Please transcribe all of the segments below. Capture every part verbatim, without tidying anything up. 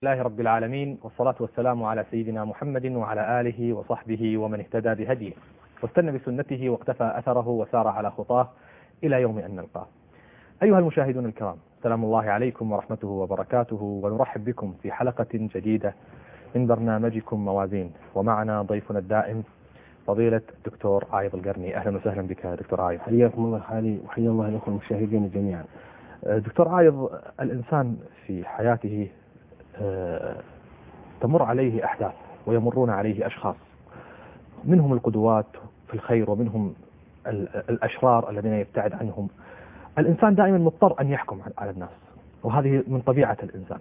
الله رب العالمين، والصلاة والسلام على سيدنا محمد وعلى آله وصحبه ومن اهتدى بهديه واستنى بسنته واقتفى أثره وسار على خطاه إلى يوم أن نلقاه. أيها المشاهدون الكرام، سلام الله عليكم ورحمته وبركاته، ونرحب بكم في حلقة جديدة من برنامجكم موازين، ومعنا ضيفنا الدائم فضيلة الدكتور عايض القرني. أهلا وسهلا بك دكتور عايض. حياكم الله حالي وحيا الله لكم المشاهدين جميعا. دكتور عايض، الإنسان في حياته تمر عليه أحداث ويمرون عليه أشخاص، منهم القدوات في الخير ومنهم الأشرار الذين يبتعد عنهم. الإنسان دائما مضطر أن يحكم على الناس، وهذه من طبيعة الإنسان.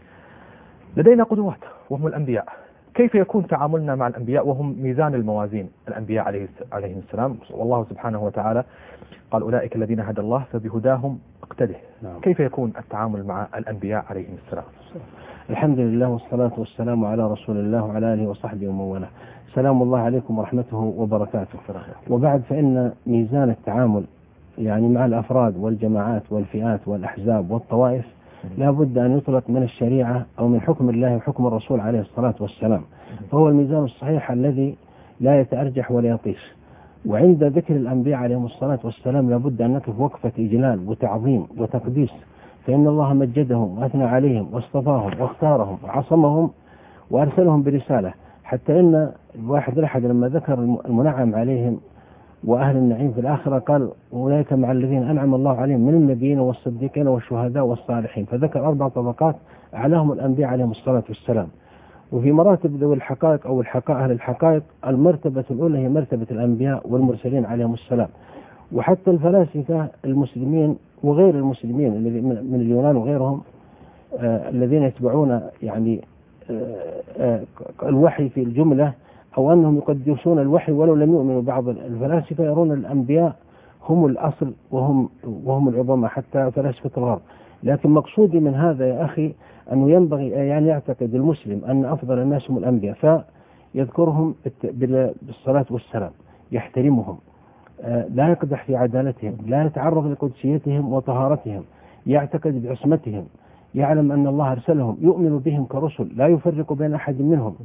لدينا قدوات وهم الأنبياء. كيف يكون تعاملنا مع الأنبياء وهم ميزان الموازين؟ الأنبياء عليهم السلام، والله سبحانه وتعالى قال أولئك الذين هدى الله فبهداهم اقتده. نعم. كيف يكون التعامل مع الأنبياء عليهم السلام؟ الحمد لله والصلاة والسلام على رسول الله وعلى آله وصحبه ومن والاه. سلام الله عليكم ورحمته وبركاته. وبعد، فإن ميزان التعامل يعني مع الأفراد والجماعات والفئات والأحزاب والطوائف لا بد أن يطلق من الشريعة أو من حكم الله وحكم الرسول عليه الصلاة والسلام، فهو الميزان الصحيح الذي لا يتأرجح ولا يطيش. وعند ذكر الأنبياء عليهم الصلاة والسلام لا بد أن نقف وقفة إجلال وتعظيم وتقديس، فإن الله مجدهم وأثنى عليهم واصطفاهم واختارهم وعصمهم وأرسلهم برسالة، حتى إن الواحد الأحد لما ذكر المنعم عليهم وأهل النعيم في الآخرة قال أولئك مع الذين أنعم الله عليهم من النبيين والصديقين والشهداء والصالحين، فذكر أربع طبقات أعلاهم الأنبياء عليهم الصلاة والسلام. وفي مراتب ذوي الحقائق أو الحقائق أهل الحقائق، المرتبة الأولى هي مرتبة الأنبياء والمرسلين عليهم السلام. وحتى الفلاسفة المسلمين وغير المسلمين من اليونان وغيرهم آه الذين يتبعون يعني آه آه الوحي في الجملة، أو أنهم يقدسون الوحي ولو لم يؤمنوا. بعض الفلاسفة يرون الأنبياء هم الأصل وهم وهم العظمى، حتى فلاسفة الغرب. لكن مقصودي من هذا يا أخي أنه ينبغي يعني يعتقد المسلم أن أفضل الناس هم الأنبياء، فيذكرهم بالصلاة والسلام، يحترمهم، لا يقدح في عدالتهم، لا يتعرض لقدسيتهم وطهارتهم، يعتقد بعصمتهم، يعلم أن الله أرسلهم، يؤمن بهم كرسل، لا يفرق بين أحد منهم،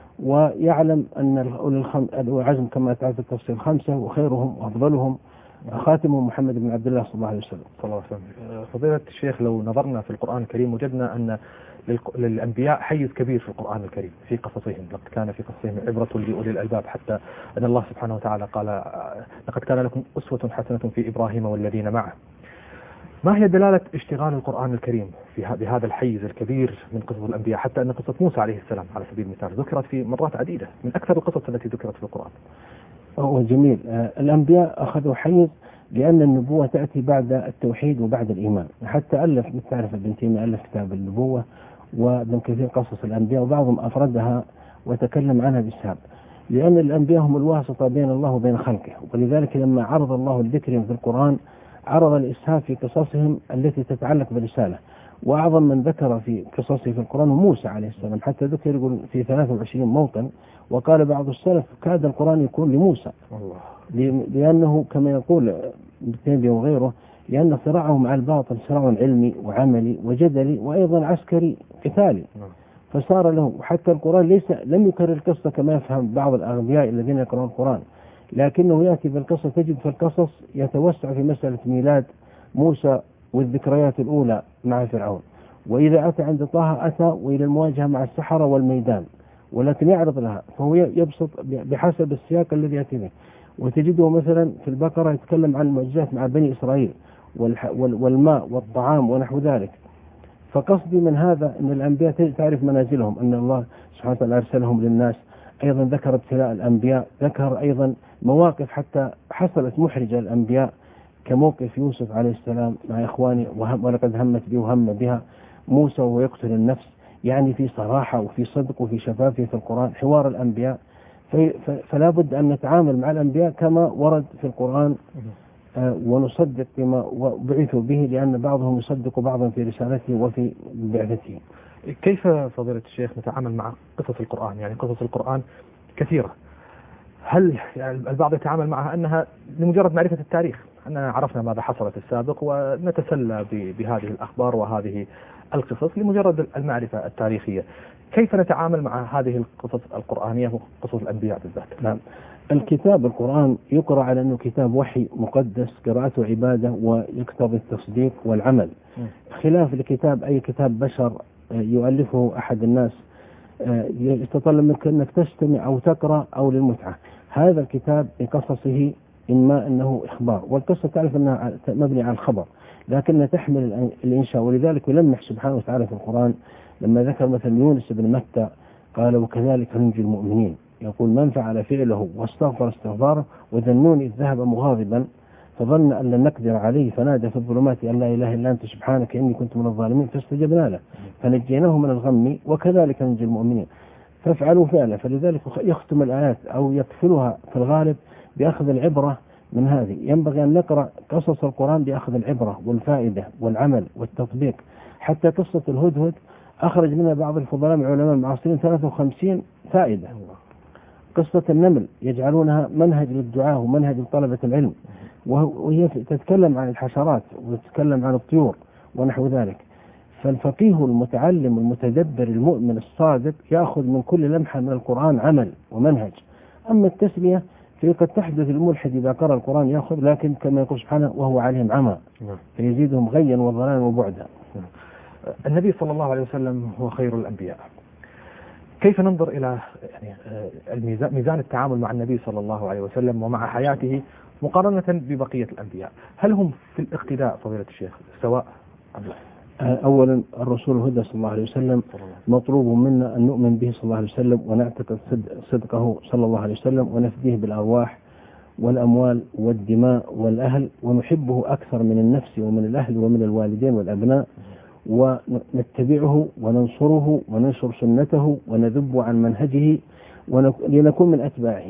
ويعلم أن العزم كما تعرف التفسير خمسة، وخيرهم وأفضلهم خاتمهم محمد بن عبد الله صلى الله عليه وسلم. صلى الله عليه وسلم. فضيلة الشيخ، لو نظرنا في القرآن الكريم وجدنا أن للأنبياء حيز كبير في القرآن الكريم في قصصهم، لقد كان في قصصهم عبرة لأولي الألباب، حتى أن الله سبحانه وتعالى قال لقد كان لكم أسوة حسنة في إبراهيم والذين معه. ما هي دلالة اشتغال القرآن الكريم في بهذا الحيز الكبير من قصص الأنبياء، حتى أن قصة موسى عليه السلام على سبيل المثال ذكرت في مرات عديدة، من أكثر القصص التي ذكرت في القرآن؟ هو جميل. الأنبياء أخذوا حيز لأن النبوة تأتي بعد التوحيد وبعد الإيمان. حتى ألف تعرف ابن تيمية ألف كتاب النبوة، وابن كثير قصص الأنبياء، وبعضهم أفردها وتكلم عنها بإسهاب، لأن الأنبياء هم الواسطة بين الله وبين خلقه. ولذلك لما عرض الله الذكر في القرآن عرض الإسهاب في قصصهم التي تتعلق بالرسالة. وأعظم من ذكر في قصصه في القرآن موسى عليه السلام، حتى ذكر يقول في ثلاثة وعشرين موطن. وقال بعض السلف كاد القرآن يكون لموسى، لأنه كما يقول ابن تيمية وغيره، لأن صراعه مع الباطل صراع علمي وعملي وجدلي وأيضا عسكري قتالي، فصار له. حتى القرآن ليس لم يكرر القصة كما يفهم بعض الأغبياء الذين يقرؤون القرآن، لكنه يأتي بالقصة. تجد في القصص يتوسع في مسألة ميلاد موسى والذكريات الأولى مع فرعون، وإذا أتى عند طه أتى وإلى المواجهة مع السحرة والميدان، ولكن يعرض لها، فهو يبسط بحسب السياق الذي يأتي به. وتجده مثلا في البقرة يتكلم عن المعجزات مع بني إسرائيل والماء والطعام ونحو ذلك. فقصدي من هذا أن الأنبياء تعرف منازلهم، أن الله سبحانه وتعالى أرسلهم للناس. أيضا ذكر ابتلاء الأنبياء، ذكر أيضا مواقف حتى حصلت محرجة الأنبياء، كموقف يوسف عليه السلام مع إخوانه ولقد همت به وهم بها، موسى وهو يقتل النفس. يعني في صراحة وفي صدق وفي شفافية في القرآن حوار الأنبياء. فلا بد أن نتعامل مع الأنبياء كما ورد في القرآن، آه ونصدق بما بعثوا به، لأن بعضهم يصدق بعضا في رسالته وفي بعثته. كيف فضيلة الشيخ نتعامل مع قصص القرآن؟ يعني قصص القرآن كثيرة، هل يعني البعض يتعامل معها أنها لمجرد معرفة التاريخ، أننا عرفنا ماذا حصل في السابق ونتسلى بهذه الأخبار وهذه القصص لمجرد المعرفة التاريخية. كيف نتعامل مع هذه القصص القرآنية وقصص الأنبياء بالذات؟ نعم. الكتاب القرآن يقرأ على أنه كتاب وحي مقدس، قراءته عبادة ويقتضي التصديق والعمل، خلاف الكتاب أي كتاب بشر يؤلفه أحد الناس يتطلب منك أنك تستمع أو تقرأ أو للمتعة. هذا الكتاب بقصصه إما أنه إخبار، والقصة تعرف أنها مبني على الخبر لكنها تحمل الإنشاء، ولذلك يلمح سبحانه وتعالى في القرآن لما ذكر مثلا يونس بن متى قال وكذلك ننجي المؤمنين، يقول من فعل فعله واستغفر استغفاره وذنون إذ ذهب مغاضبا فظن أن لن نقدر عليه فنادى في الظلمات أن لا إله إلا أنت سبحانك إني كنت من الظالمين فاستجبنا له فنجيناه من الغم وكذلك ننجي المؤمنين فافعلوا فعله. فلذلك يختم الآيات أو يقفلها في الغالب بأخذ العبرة من هذه. ينبغي أن نقرأ قصص القرآن بأخذ العبرة والفائدة والعمل والتطبيق. حتى قصة الهدهد أخرج منها بعض الفضلاء من علماء المعاصرين ثلاثة وخمسين فائدة. قصة النمل يجعلونها منهج للدعاء ومنهج لطلبة العلم، وهي تتكلم عن الحشرات وتتكلم عن الطيور ونحو ذلك. فالفقيه المتعلم المتدبر المؤمن الصادق يأخذ من كل لمحة من القرآن عمل ومنهج. أما التسمية فقد تحدث الملحد إذا قرأ القرآن يأخذ، لكن كما يقول سبحانه وهو عليهم عمى فيزيدهم غيا وضلالا وبعدا. النبي صلى الله عليه وسلم هو خير الأنبياء. كيف ننظر إلى يعني الميزان ميزان التعامل مع النبي صلى الله عليه وسلم ومع حياته مقارنة ببقية الأنبياء؟ هل هم في الاقتداء فضيلة الشيخ سواء أم لا؟ أولا الرسول الهدى صلى الله عليه وسلم مطلوب منا أن نؤمن به صلى الله عليه وسلم ونعتقد صدقه صلى الله عليه وسلم ونفديه بالأرواح والأموال والدماء والأهل، ونحبه أكثر من النفس ومن الأهل ومن الوالدين والأبناء، ونتبعه وننصره وننشر سنته ونذب عن منهجه لنكون من أتباعه.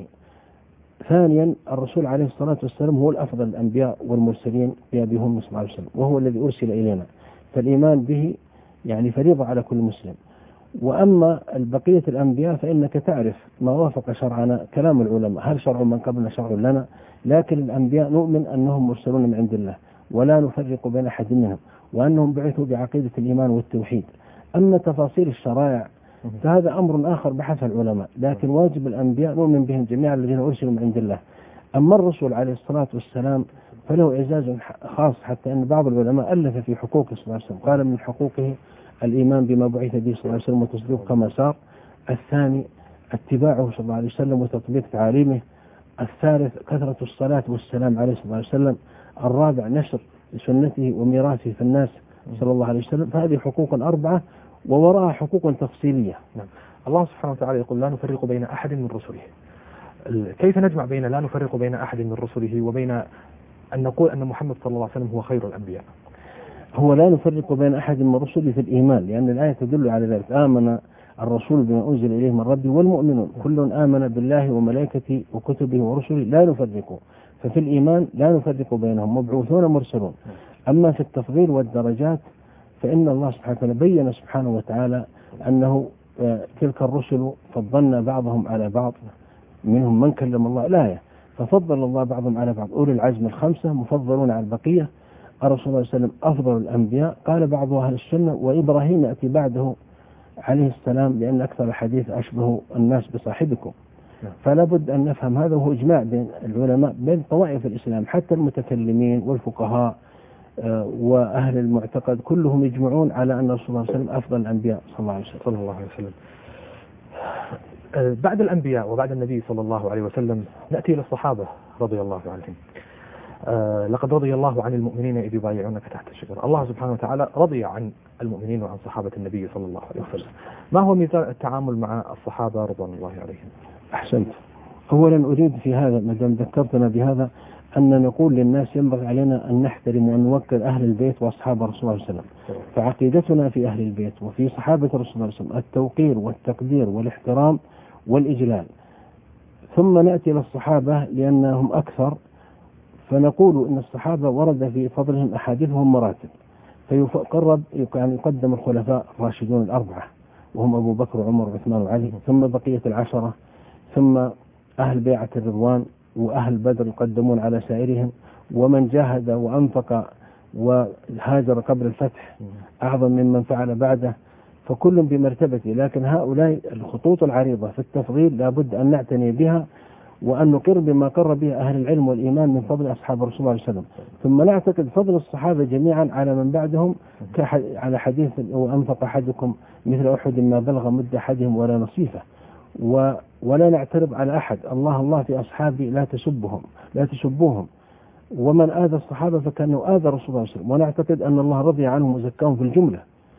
ثانيا الرسول عليه الصلاة والسلام هو الأفضل الأنبياء والمرسلين بأبيهم صلى الله عليه وسلم، وهو الذي أرسل إلينا، فالإيمان به يعني فريضة على كل مسلم. وأما البقية الأنبياء فإنك تعرف ما وافق شرعنا كلام العلماء، هل شرع من قبلنا شرع لنا؟ لكن الأنبياء نؤمن أنهم مرسلون من عند الله ولا نفرق بين أحد منهم، وأنهم بعثوا بعقيدة الإيمان والتوحيد. أما تفاصيل الشرائع فهذا أمر آخر بحث العلماء، لكن واجب الأنبياء نؤمن بهم جميعا الذين أرسلوا من عند الله. أما الرسول عليه الصلاة والسلام فله إعزاز خاص، حتى أن بعض العلماء ألف في حقوقه صلى الله عليه وسلم، قال من حقوقه الإيمان بما بعث به صلى الله عليه وسلم وتصديق كما سار. الثاني اتباعه صلى الله عليه وسلم وتطبيق تعاليمه. الثالث كثرة الصلاة والسلام عليه صلى الله عليه وسلم. الرابع نشر سنته وميراثه في الناس صلى الله عليه وسلم. فهذه حقوق أربعة ووراءها حقوق تفصيلية. نعم. الله سبحانه وتعالى يقول لا نفرق بين أحد من رسله. كيف نجمع بين لا نفرق بين أحد من رسله وبين أن نقول أن محمد صلى الله عليه وسلم هو خير الأنبياء؟ هو لا نفرق بين أحد من رسله في الإيمان، لأن الآية تدل على ذلك. آمن الرسول بما أنزل إليه من ربه والمؤمنون كل آمن بالله وملائكته وكتبه ورسله لا نفرق. ففي الإيمان لا نفرق بينهم، مبعوثون مرسلون. أما في التفضيل والدرجات فإن الله سبحانه وتعالى بين سبحانه وتعالى أنه تلك الرسل فضلنا بعضهم على بعض، منهم من كلم الله الآية، ففضل الله بعضهم على بعض. أولي العزم الخمسة مفضلون على البقية. الرسول صلى الله عليه وسلم أفضل الأنبياء. قال بعض أهل السنة وإبراهيم يأتي بعده عليه السلام لأن أكثر الحديث أشبه الناس بصاحبكم. فلا بد أن نفهم هذا، وهو إجماع بين العلماء بين طوائف الإسلام، حتى المتكلمين والفقهاء وأهل المعتقد كلهم يجمعون على أن الرسول صلى الله عليه وسلم أفضل الأنبياء صلى الله عليه وسلم. صلى الله عليه وسلم. بعد الأنبياء وبعد النبي صلى الله عليه وسلم نأتي إلى الصحابة رضي الله عنهم. آه لقد رضي الله عن المؤمنين إذ يبايعونك تحت الشجرة. الله سبحانه وتعالى رضي عن المؤمنين وعن صحابة النبي صلى الله عليه وسلم. ما هو ميزان التعامل مع الصحابة رضوان الله عليهم؟ أحسنت. أولا أريد في هذا ما دام ذكرتنا بهذا أن نقول للناس ينبغي علينا أن نحترم وأن نوقر أهل البيت وأصحاب الرسول صلى الله عليه وسلم. فعقيدتنا في أهل البيت وفي صحابة الرسول صلى الله عليه وسلم التوقير والتقدير والاحترام والإجلال. ثم نأتي إلى الصحابة لأنهم أكثر، فنقول إن الصحابة ورد في فضلهم أحاديثهم مراتب، فيقرب يعني يقدم الخلفاء الراشدون الأربعة وهم أبو بكر وعمر وعثمان وعلي، ثم بقية العشرة، ثم أهل بيعة الرضوان وأهل بدر يقدمون على سائرهم، ومن جاهد وأنفق وهاجر قبل الفتح أعظم ممن فعل بعده، فكل بمرتبته. لكن هؤلاء الخطوط العريضة في التفضيل لابد أن نعتني بها، وأن نقر بما قر به أهل العلم والإيمان من فضل أصحاب الرسول صلى الله عليه وسلم، ثم نعتقد فضل الصحابة جميعا على من بعدهم، على حديث وأنفق أحدكم مثل أحد ما بلغ مد أحدهم ولا نصيفه، ولا نعترض على أحد. الله الله في أصحابي لا تسبهم لا تسبوهم، ومن آذى الصحابة فكأنه آذى رسول الله صلى الله عليه وسلم، ونعتقد أن الله رضي عنهم وزكاهم في الجملة،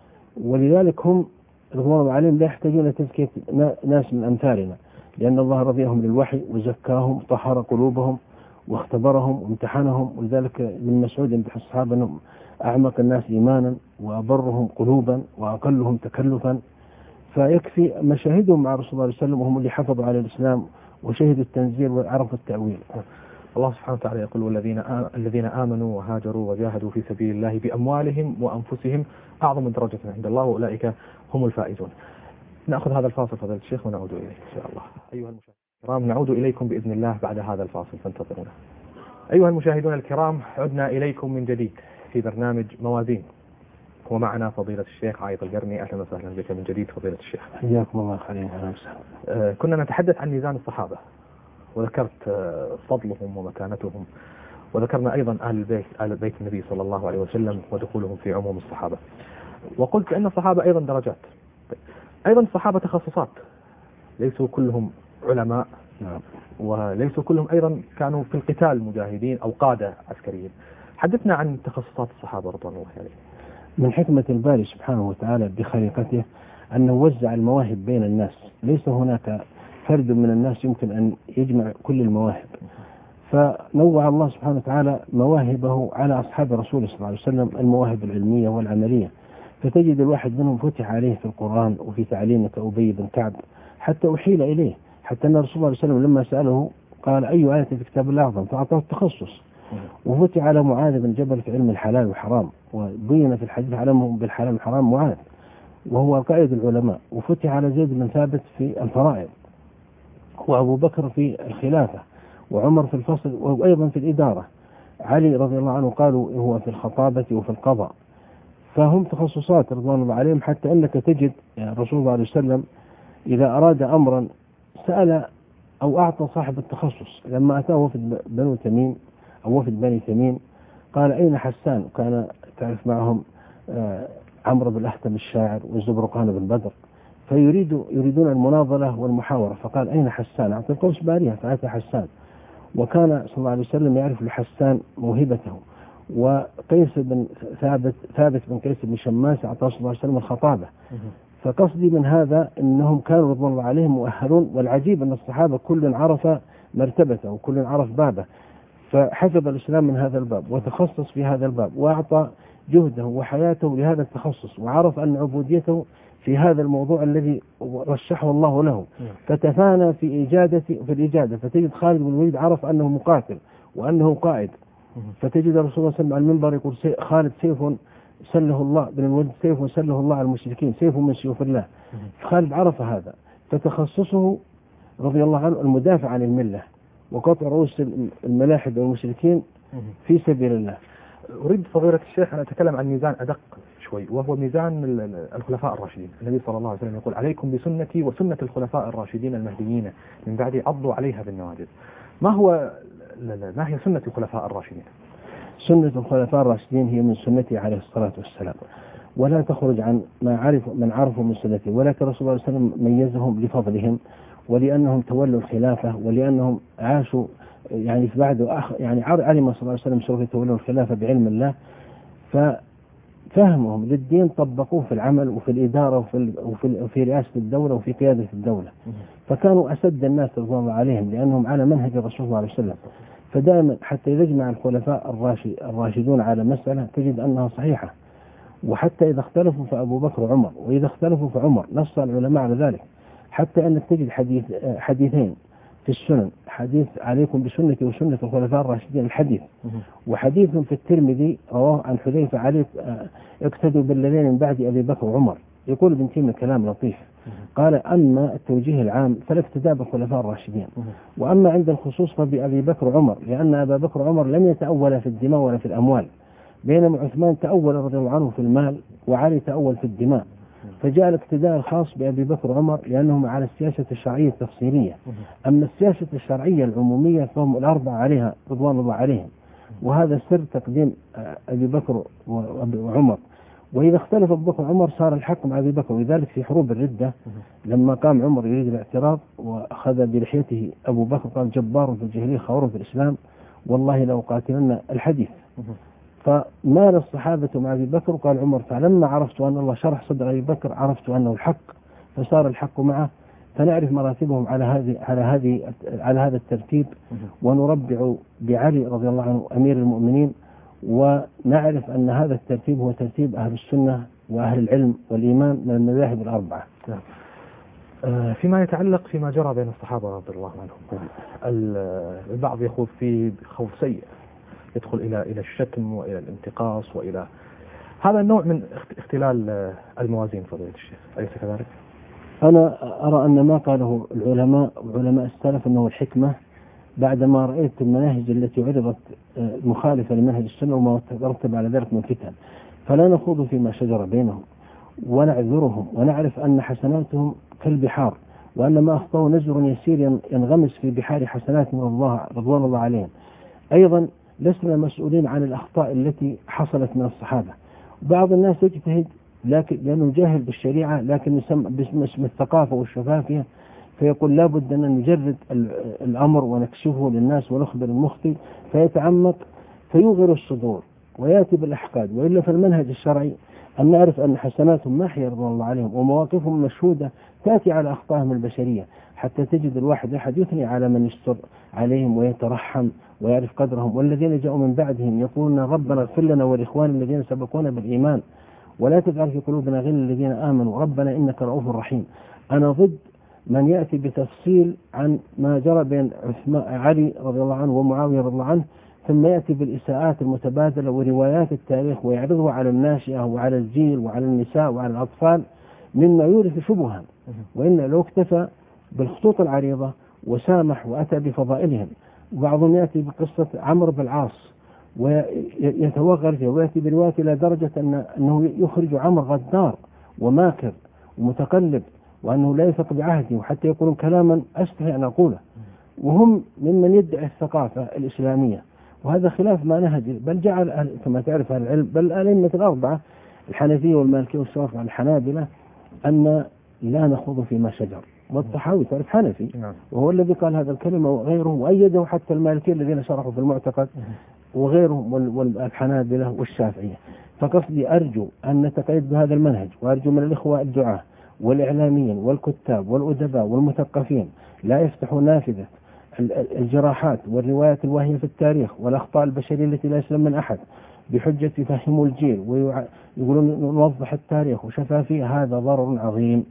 ولذلك هم رضوان الله عليهم لا يحتاجون تزكية ناس من أمثالنا، لأن الله رضيهم للوحي وزكاهم، طهر قلوبهم واختبرهم وامتحنهم. ولذلك ابن مسعود يمدح الصحابة أنهم أعمق الناس إيمانا وأبرهم قلوبا وأقلهم تكلفا، فيكفي مشاهدهم مع رسول الله صلى الله عليه وسلم، وهم اللي حفظوا على الإسلام وشهدوا التنزيل وعرفوا التأويل. الله سبحانه وتعالى يقول: والذين آ... الذين آمنوا وهاجروا وجاهدوا في سبيل الله بأموالهم وأنفسهم أعظم درجة عند الله وأولئك هم الفائزون. نأخذ هذا الفاصل فضيلة الشيخ ونعود إليه إن شاء الله. أيها المشاهدون الكرام، نعود إليكم بإذن الله بعد هذا الفاصل، فانتظرونا. أيها المشاهدون الكرام، عدنا إليكم من جديد في برنامج موازين، ومعنا فضيلة الشيخ عايض القرني. أهلا وسهلا بك من جديد فضيلة الشيخ. حياكم الله خيرا. أهلا وسهلا. آه كنا نتحدث عن ميزان الصحابة، وذكرت آه فضلهم ومكانتهم، وذكرنا أيضا آل البيت آل بيت النبي صلى الله عليه وسلم ودخولهم في عموم الصحابة، وقلت أن الصحابة أيضا درجات. أيضا الصحابة تخصصات، ليسوا كلهم علماء، نعم. وليسوا كلهم أيضا كانوا في القتال مجاهدين أو قادة عسكريين. حدثنا عن تخصصات الصحابة رضوان الله عليهم. من حكمة الباري سبحانه وتعالى بخليقته أنه وزع المواهب بين الناس، ليس هناك فرد من الناس يمكن أن يجمع كل المواهب، فنوع الله سبحانه وتعالى مواهبه على أصحاب رسوله صلى الله عليه وسلم، المواهب العلمية والعملية. فتجد الواحد منهم فتح عليه في القرآن وفي تعليم كأبي بن كعب، حتى أحيل إليه، حتى أن رسول الله صلى الله عليه وسلم لما سأله قال: أي آية في كتاب الله أعظم؟ فأعطاه التخصص. وفتح على معاذ بن جبل في علم الحلال والحرام، وبين في الحديث علمهم بالحلال والحرام معاذ، وهو قائد العلماء. وفتح على زيد بن ثابت في الفرائض، وأبو بكر في الخلافة، وعمر في الفصل، وأيضا في الإدارة. علي رضي الله عنه قالوا هو في الخطابة وفي القضاء. فهم تخصصات رضوان الله عليهم، حتى أنك تجد يعني رسول الله عليه وسلم إذا أراد أمرا سأل أو أعطى صاحب التخصص. لما أتاه وفد بنو تميم أو وفد بني تميم قال: أين حسان؟ وكان تعرف معهم آه عمرو بن الأحتم الشاعر والزبرقان بن بدر، فيريد يريدون المناظرة والمحاورة، فقال: أين حسان؟ أعطى قوس بارية فأتى حسان. وكان صلى الله عليه وسلم يعرف لحسان موهبته. وقيس بن ثابت ثابت بن قيس بن شماس أعطاه صلى الله عليه وسلم الخطابة. فقصدي من هذا أنهم كانوا رضوان الله عليهم مؤهلون. والعجيب أن الصحابة كل عرف مرتبته وكل عرف بابه، فحفظ الإسلام من هذا الباب وتخصص في هذا الباب، وأعطى جهده وحياته لهذا التخصص، وعرف أن عبوديته في هذا الموضوع الذي رشحه الله له، فتفانى في إجادة في الإجادة. فتجد خالد بن الوليد عرف أنه مقاتل وأنه قائد، فتجد الرسول صلى الله عليه وسلم على المنبر يقول: خالد سيف سله الله بن الوليد، سيف سله الله على المشركين، سيف من سيوف الله. خالد عرف هذا، فتخصصه رضي الله عنه المدافع عن الملة وقطع رؤوس الملاحد والمشركين في سبيل الله. أريد فضيلة الشيخ أن أتكلم عن ميزان أدق شوي، وهو ميزان الخلفاء الراشدين. النبي صلى الله عليه وسلم يقول: عليكم بسنتي وسنة الخلفاء الراشدين المهديين من بعدي عضوا عليها بالنواجذ. ما هو ما هي سنة الخلفاء الراشدين؟ سنة الخلفاء الراشدين هي من سنته عليه الصلاة والسلام، ولا تخرج عن ما عرف من عرفوا من سنته. ولكن رسول الله صلى الله عليه وسلم ميزهم لفضلهم، ولأنهم تولوا الخلافة، ولأنهم عاشوا يعني في بعد أخ يعني علم صلى الله عليه وسلم سوف يتولوا الخلافة بعلم الله، ففهمهم للدين طبقوه في العمل وفي الإدارة وفي وفي في رئاسة الدولة وفي قيادة الدولة. فكانوا أسد الناس رضوان الله عليهم لأنهم على منهج الرسول صلى الله عليه وسلم. فدائما حتى يجمع الخلفاء الراشدون على مسألة تجد أنها صحيحة، وحتى إذا اختلفوا فأبو بكر وعمر، وإذا اختلفوا فعمر، نص العلماء على ذلك. حتى أنك تجد حديث حديثين في السنن، حديث عليكم بسنتي وسنة الخلفاء الراشدين الحديث، وحديث في الترمذي رواه عن حذيفة عليه اقتدوا بالذين من بعد أبي بكر وعمر. يقول ابن تيمية كلام لطيف، قال: أما التوجيه العام فالاقتداء بالخلفاء الراشدين، وأما عند الخصوص فبأبي بكر وعمر، لأن أبا بكر وعمر لم يتأول في الدماء ولا في الأموال، بينما عثمان تأول رضي الله عنه في المال وعلي تأول في الدماء. فجاء الاقتداء الخاص بأبي بكر وعمر لأنهم على السياسة الشرعية التفصيلية. أما السياسة الشرعية العمومية فهم الأربعة عليها رضوان الله عليهم، وهذا سر تقديم أبي بكر وعمر. وإذا اختلف أبو بكر وعمر صار الحق مع أبي بكر، ولذلك في حروب الردة لما قام عمر يريد الاعتراض وأخذ بلحيته أبو بكر قال جبار في الجاهلية خوار في الإسلام والله لو قاتلنا الحديث. فمال الصحابة مع أبي بكر وقال عمر فلما عرفت أن الله شرح صدر أبي بكر عرفت أنه الحق فصار الحق معه. فنعرف مراتبهم على هذه على هذه على هذا الترتيب، ونربع بعلي رضي الله عنه أمير المؤمنين، ونعرف أن هذا الترتيب هو ترتيب أهل السنة وأهل العلم والإيمان من المذاهب الأربعة. فيما يتعلق فيما جرى بين الصحابة رضي الله عنهم، البعض يخوض فيه خوف سيء يدخل إلى إلى الشتم وإلى الانتقاص وإلى هذا النوع من اختلال الموازين فضيلة الشيخ، أليس كذلك؟ أنا أرى أن ما قاله العلماء وعلماء السلف أنه الحكمة بعدما رأيت المناهج التي عرضت مخالفة لمنهج السنة وما ترتب على ذلك من فتن، فلا نخوض فيما شجر بينهم ونعذرهم ونعرف أن حسناتهم كالبحار، وأن ما أخطأوا نزر يسير ينغمس في بحار حسنات من الله رضوان الله عليهم. أيضا لسنا مسؤولين عن الأخطاء التي حصلت من الصحابة. بعض الناس يجتهد لكن لأنه جاهل بالشريعة لكن يسمى باسم الثقافة والشفافية، فيقول لا بد أن نجرد الأمر ونكشفه للناس ونخبر المخطئ فيتعمق فيوغر الصدور ويأتي بالأحقاد. وإلا فالمنهج الشرعي أن نعرف أن حسناتهم محيا رضوان الله عليهم ومواقفهم مشهودة تأتي على أخطائهم البشرية، حتى تجد الواحد أحد يثني على من يستر عليهم ويترحم ويعرف قدرهم. والذين جاءوا من بعدهم يقولون ربنا اغفر لنا والإخوان الذين سبقونا بالإيمان ولا تجعل في قلوبنا غل الذين آمنوا ربنا إنك رؤوف رحيم. أنا ضد من يأتي بتفصيل عن ما جرى بين علي رضي الله عنه ومعاوية رضي الله عنه ثم يأتي بالإساءات المتبادلة وروايات التاريخ ويعرضها على الناشئة وعلى الجيل وعلى النساء وعلى الأطفال مما يورث شبها. وإن لو اكتفى بالخطوط العريضة وسامح وأتى بفضائلهم. وبعضهم يأتي بقصة عمرو بن العاص ويتوغل فيه ويأتي برواية إلى درجة أنه يخرج عمرو غدار وماكر ومتقلب وأنه لا يثق بعهده، وحتى يقولون كلاما أستحي أن أقوله، وهم ممن يدعي الثقافة الإسلامية، وهذا خلاف ما نهج بل جعل كما تعرف أهل العلم بل الأئمة الأربعة الحنفية والمالكية والشافعية والحنابلة أن لا نخوض فيما شجر. والطحاوي تعرف حنفي وهو الذي قال هذا الكلمة وغيره، وأيده حتى المالكية الذين شرحوا في المعتقد وغيرهم والحنابلة والشافعية. فقصدي أرجو أن نتقيد بهذا المنهج، وأرجو من الإخوة الدعاة والإعلاميين والكتاب والأدباء والمثقفين لا يفتحوا نافذة الجراحات والروايات الواهية في التاريخ والأخطاء البشرية التي لا يسلم من أحد بحجة يفهموا الجيل ويقولون نوضح التاريخ وشفافية. هذا ضرر عظيم.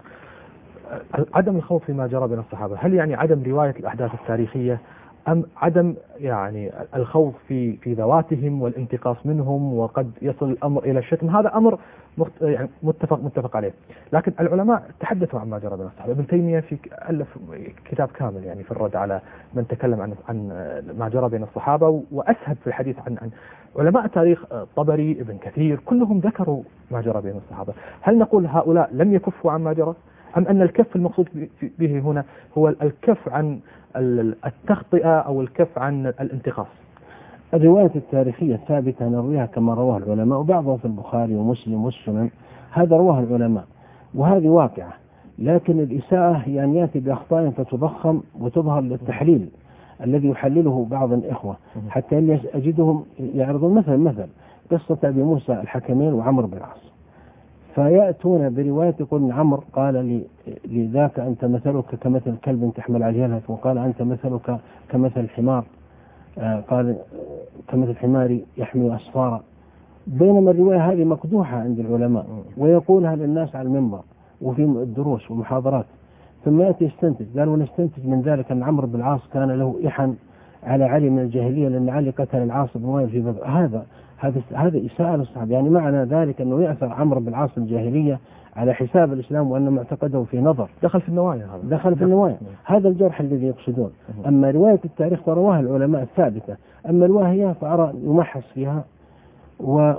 عدم الخوف فيما جرى بين الصحابة هل يعني عدم رواية الأحداث التاريخية أم عدم يعني الخوف في في ذواتهم والانتقاص منهم وقد يصل الأمر إلى الشتم؟ هذا أمر يعني متفق متفق عليه. لكن العلماء تحدثوا عن ما جرى بين الصحابة. ابن تيمية في ألف كتاب كامل يعني في الرد على من تكلم عن عن ما جرى بين الصحابة، وأسهب في الحديث عن عن علماء التاريخ الطبري ابن كثير كلهم ذكروا ما جرى بين الصحابة. هل نقول هؤلاء لم يكفوا عن ما جرى أم أن الكف المقصود به هنا هو الكف عن التخطئة أو الكف عن الانتقاص؟ الرواية التاريخية الثابتة نرويها كما رواه العلماء، وبعضها في البخاري ومسلم والسنن، هذا رواه العلماء وهذه واقعة. لكن الإساءة هي أن يأتي بأخطاء فتضخم وتظهر للتحليل الذي يحلله بعض الإخوة، حتى أن أجدهم يعرضون مثلا مثل قصة أبي موسى الحكمين وعمرو بن العاص، فيأتون برواية يقول عمرو قال لذاك أنت مثلك كمثل كلب تحمل عليه الهف، وقال أنت مثلك كمثل الحمار قال كمثل الحمار يحمل أسفارا. بينما الرواية هذه مقدوحة عند العلماء ويقولها للناس على المنبر وفي الدروس والمحاضرات، ثم يأتي يستنتج قال ونستنتج من ذلك أن عمرو بن العاص كان له إحن على علي من الجاهلية لأن علي قتل العاص بن وائل في بدر. هذا هذا هذا إساءة للصحابة، يعني معنى ذلك أنه يأثر عمرو بن العاص الجاهلية على حساب الإسلام وأن معتقده في نظر دخل في النوايا. هذا دخل في النوايا هذا الجرح الذي يقصدون. أما رواية التاريخ فرواها العلماء الثابتة، أما الواهية فأرى يمحص فيها و-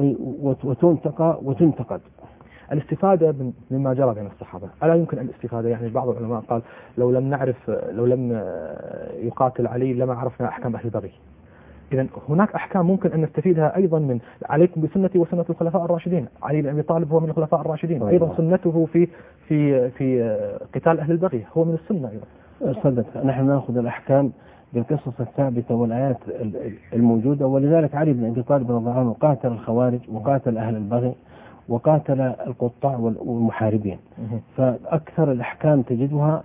و- وتنتقى وتنتقد. الاستفادة من- مما جرى بين الصحابة، ألا يمكن الاستفادة؟ يعني بعض العلماء قال لو لم نعرف لو لم يقاتل علي لما عرفنا أحكام أهل البغي. إذا هناك أحكام ممكن أن نستفيدها أيضا من عليكم بسنتي وسنة الخلفاء الراشدين. علي بن أبي طالب هو من الخلفاء الراشدين، أيضا سنته في في في قتال أهل البغي هو من السنة أيضا. صدق، نحن نأخذ الأحكام بالقصص الثابتة والآيات الموجودة، ولذلك علي بن أبي طالب رضي الله عنه قاتل الخوارج وقاتل أهل البغي وقاتل القطاع والمحاربين. فأكثر الأحكام تجدها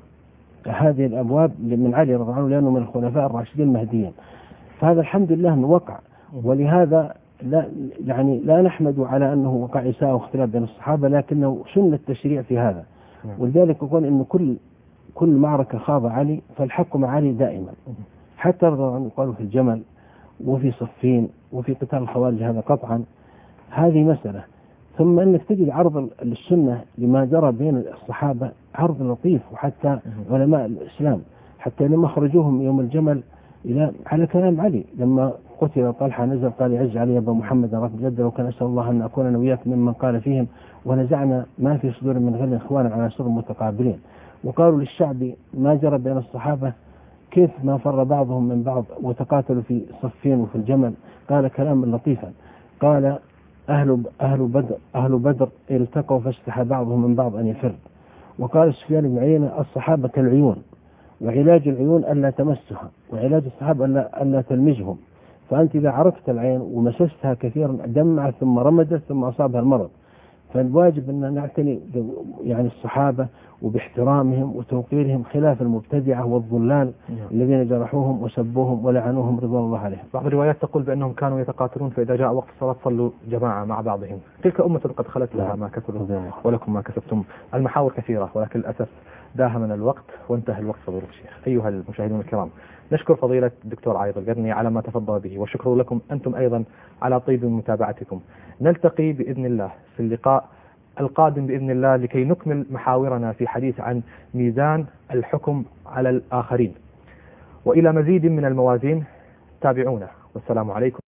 هذه الأبواب من علي رضي الله عنه لأنه من الخلفاء الراشدين المهديين. فهذا الحمد لله أنه وقع، ولهذا لا يعني لا نحمد على أنه وقع إساءة واختلاف بين الصحابة، لكنه سنة التشريع في هذا. ولذلك يقول أن كل كل معركة خاض علي فالحق مع علي دائما، حتى رضي الله عنه قالوا في الجمل وفي صفين وفي قتال الخوارج هذا قطعا. هذه مسألة. ثم أنك تجد عرض السنة لما جرى بين الصحابة عرض لطيف، وحتى علماء الإسلام حتى لما خرجوهم يوم الجمل إلى على كلام علي لما قتل طلحة نزل قال يعز علي أبا محمد رب جد لو كان أسأل الله أن أكون أنا وياك ممن قال فيهم ونزعنا ما في صدور من غل إخوانا على سر متقابلين. وقالوا للشعب ما جرى بين الصحابة كيف ما فر بعضهم من بعض وتقاتلوا في صفين وفي الجمل. قال كلام لطيفا، قال أهل أهل بدر أهل بدر التقوا فاستحى بعضهم من بعض أن يفر. وقال سفيان بن عيينة الصحابة كالعيون، وعلاج العيون ألا تمسها، وعلاج الصحابة ألا, ألا تلمجهم. فأنت إذا عرفت العين ومسستها كثيرا دمعت ثم رمدت ثم أصابها المرض. فالواجب أن نعتني يعني الصحابة وباحترامهم وتوقيرهم خلاف المبتدعة والضلال الذين جرحوهم وسبوهم ولعنوهم رضوان الله عليهم. بعض الروايات تقول بأنهم كانوا يتقاتلون فإذا جاء وقت الصلاة صلوا جماعة مع بعضهم. تلك أمة قد خلت لها ما كسبوا ولكم ما كسبتم. المحاور كثيرة ولكن للأسف داهمنا الوقت وانتهى الوقت فضيلة الشيخ. أيها المشاهدون الكرام، نشكر فضيلة الدكتور عايض القرني على ما تفضل به، والشكر لكم أنتم أيضا على طيب متابعتكم. نلتقي بإذن الله في اللقاء القادم بإذن الله لكي نكمل محاورنا في حديث عن ميزان الحكم على الآخرين، وإلى مزيد من الموازين تابعونا، والسلام عليكم.